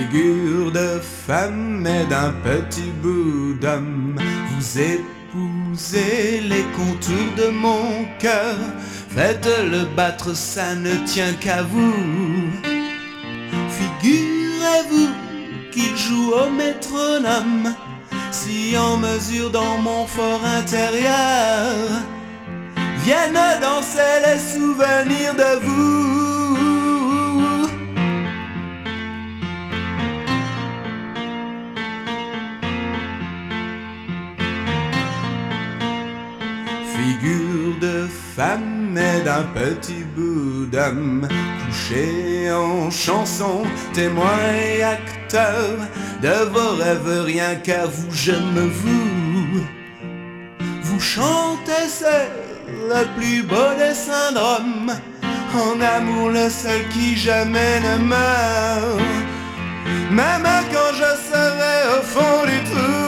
Figure de femme et d'un petit bout d'homme, vous épousez les contours de mon cœur. Faites-le battre, ça ne tient qu'à vous. Figurez-vous qu'il joue au métronome, si en mesure dans mon fort intérieur viennent danser les souvenirs de vous. Figure de femme et d'un petit bout d'homme, couché en chanson, témoin et acteur de vos rêves, rien qu'à vous j'aime vous. Vous chantez, c'est le plus beau des syndromes, en amour le seul qui jamais ne meurt, même quand je serai au fond du trou.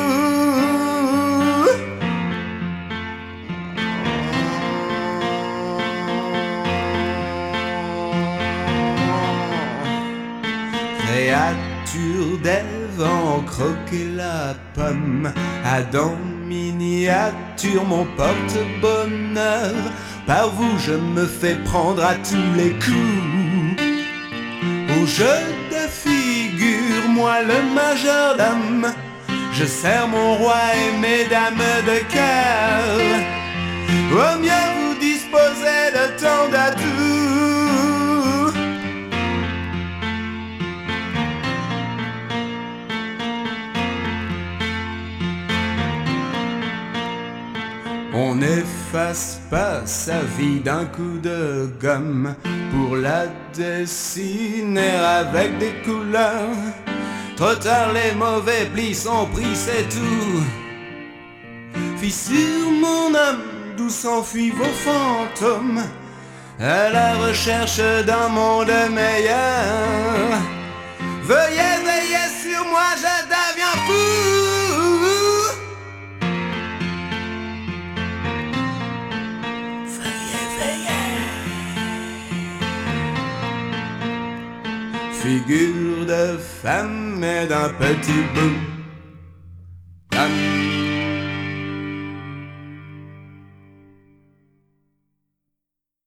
Créature d'Ève en croquer la pomme, Adam miniature, mon porte-bonheur. Par vous je me fais prendre à tous les coups. Au jeu de figure, moi le majordome, je sers mon roi et mes dames de cœur. Au mieux vous disposez de tant d'atouts. On n'efface pas sa vie d'un coup de gomme pour la dessiner avec des couleurs. Trop tard, les mauvais plis sont pris, c'est tout. Fissure mon âme, d'où s'enfuient vos fantômes, à la recherche d'un monde meilleur. Veuillez veiller sur moi, je deviens fou. Figure de femme et d'un petit bout d'homme.